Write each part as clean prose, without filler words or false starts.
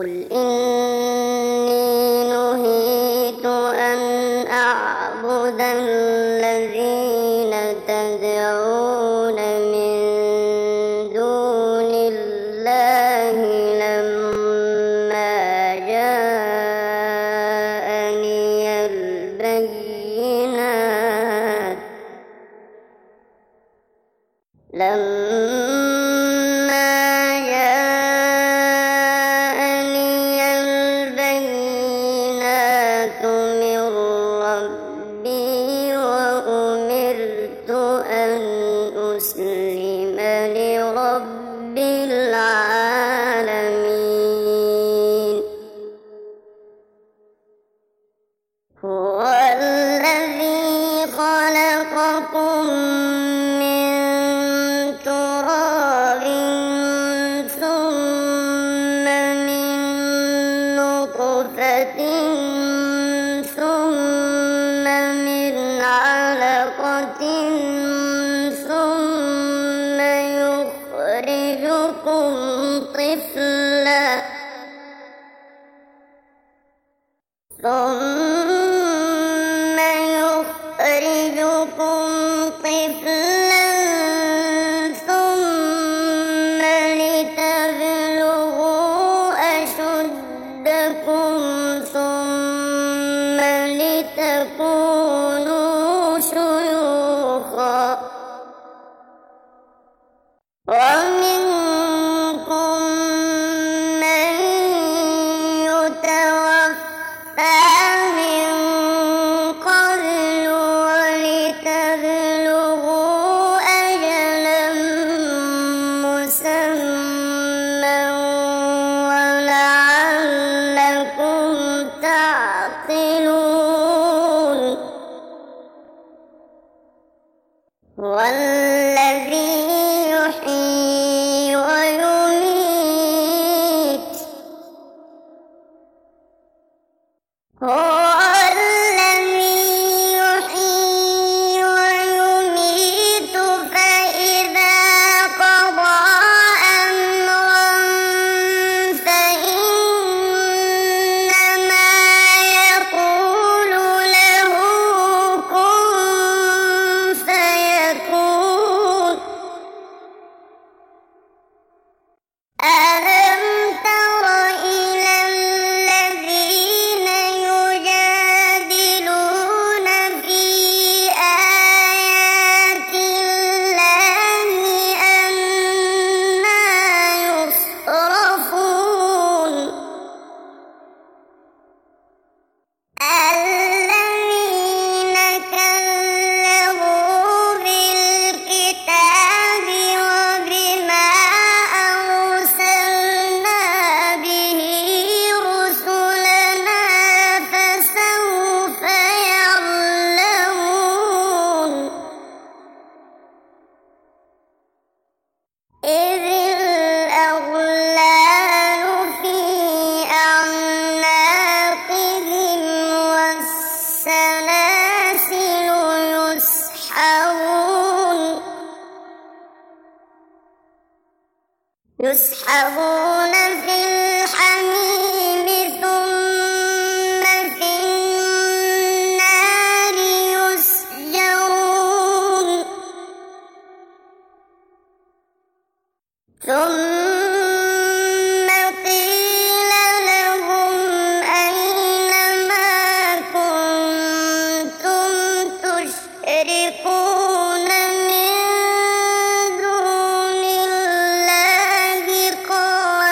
قل إني نهيت أن أعبد الذين تدعون من دون الله لما جاءني البينات من ربي وأمرت أن أسلم لرب العالمين هو الذي خلقكم من تراب ثم من نطفة ثم من علقة ثم يخرجكم طفلا ثم لتبلغوا أشدكم ثم لتكونوا شيوخا ومنكم من يتوفى من قبل ولتبلغوا أجلا مسمى ولعلكم تعقلون والذي يحيي ويميت هو الذي يحيي ويميت فإذا قضى أمرا فإنما يقول له كن فيكون ألم تر إلى الذين يجادلون في آيات الله أنى يصرفون الذين كذبوا بالكتاب وبما أرسلنا به رسلنا فسوف يعلمون إذ الأغلال في أعناقهم والسلاسل يسحبون في الحميم ثم في النار يسجرون ثم قيل لهم أين ما كنتم تشركون من دون الله قالوا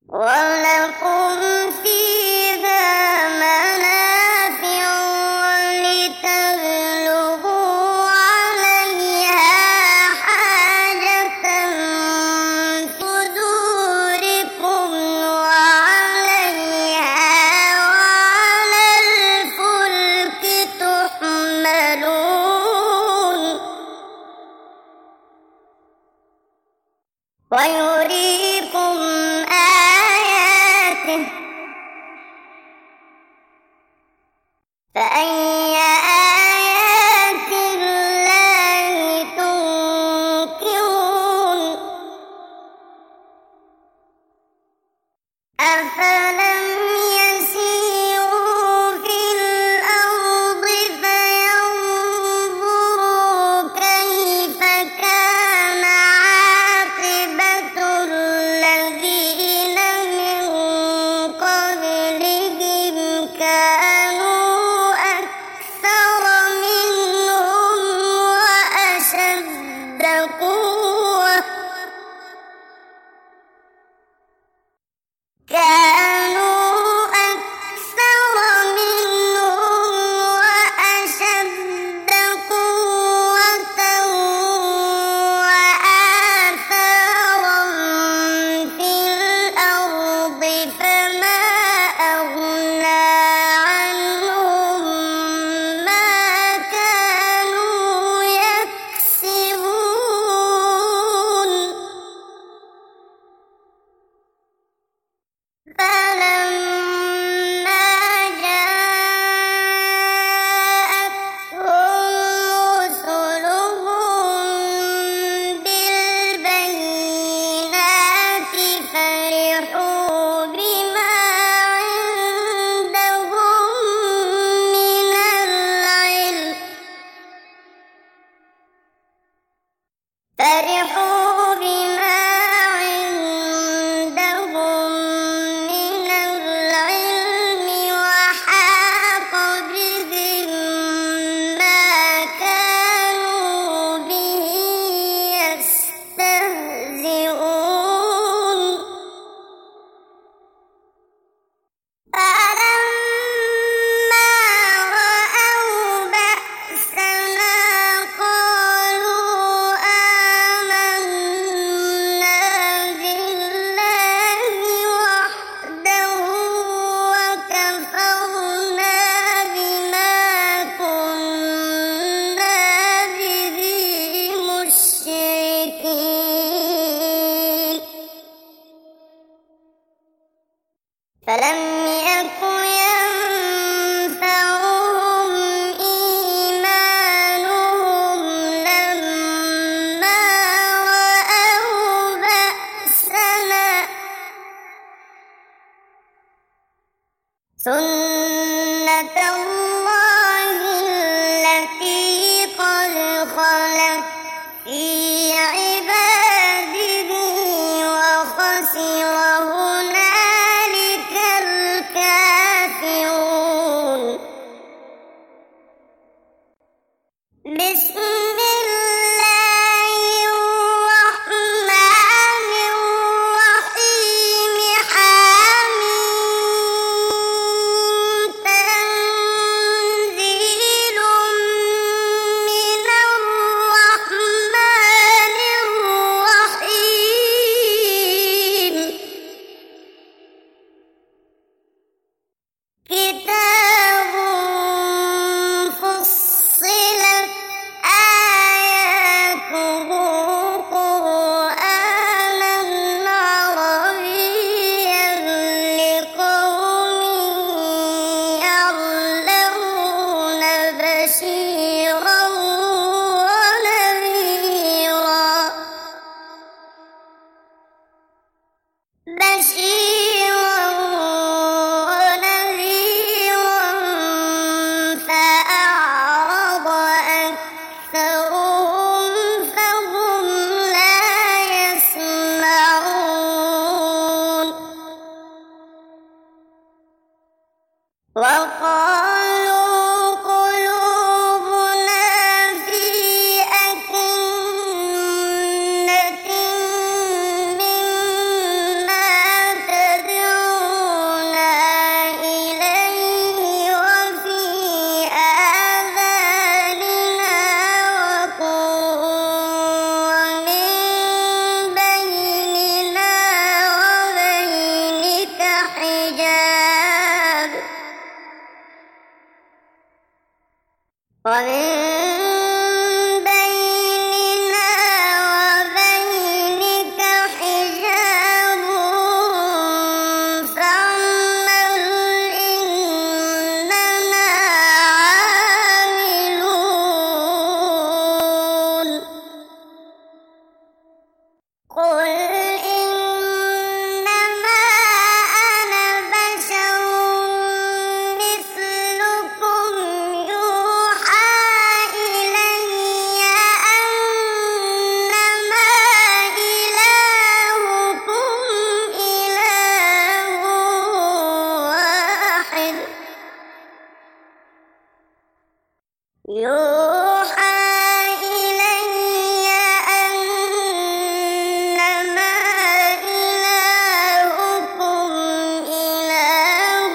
ولكم فيها منافع ولتبلغوا عليها حاجة في صدوركم وعليها وعلى الفلك تحملون ويريكم آياته فأي آيات الله تنكرون أفلم يسيروا في الأرض فينظروا كيف كان عاقبة الذين من قبلهم كانوا أكثر منهم وأشد قوة وآثارا في الأرض فما أغنى عنهم ما كانوا يكسبون فلما جاءتهم رسلهم بالبينات فرحوا بما عندهم من العلم وحاق بهم ما كانوا به يستهزئون فلما رأوا بأسنا قالوا آمنا بالله وحده وكفرنا بما كنا به مشركين فلم يكن ينفعهم إيمانهم لما رأوا بأسنا سنة الله التي قد خلت في عباده وخسر هنالك الكافرون بسم الله الرحمن الرحيم حميم تنزيل من الرحمن الرحيم كتاب فصلت آياته قرآنا عربيا لقوم يعلمون بشيرا ونذيرا فأعرض أكثرهم فهم لا يسمعون وقالوا قلوبنا في أكنة مما تدعونا ومن بيننا وبينك حجاب فاعمل إننا عاملون قل إنما أنا بشر مثلكم يوحى إلي أنما إلهكم إله واحد يوحى إلي أنما إلهكم إله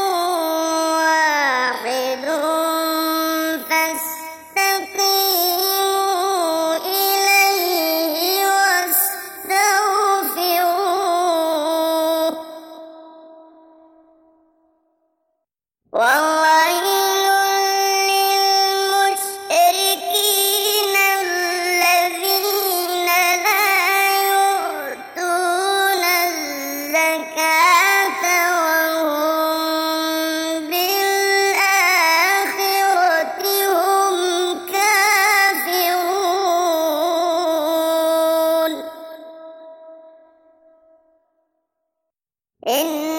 واحد فاستقيموا إليه واستغفروه وويل للمشركين الذين لا يؤتون الزكاة وهم بالآخرة هم كافرون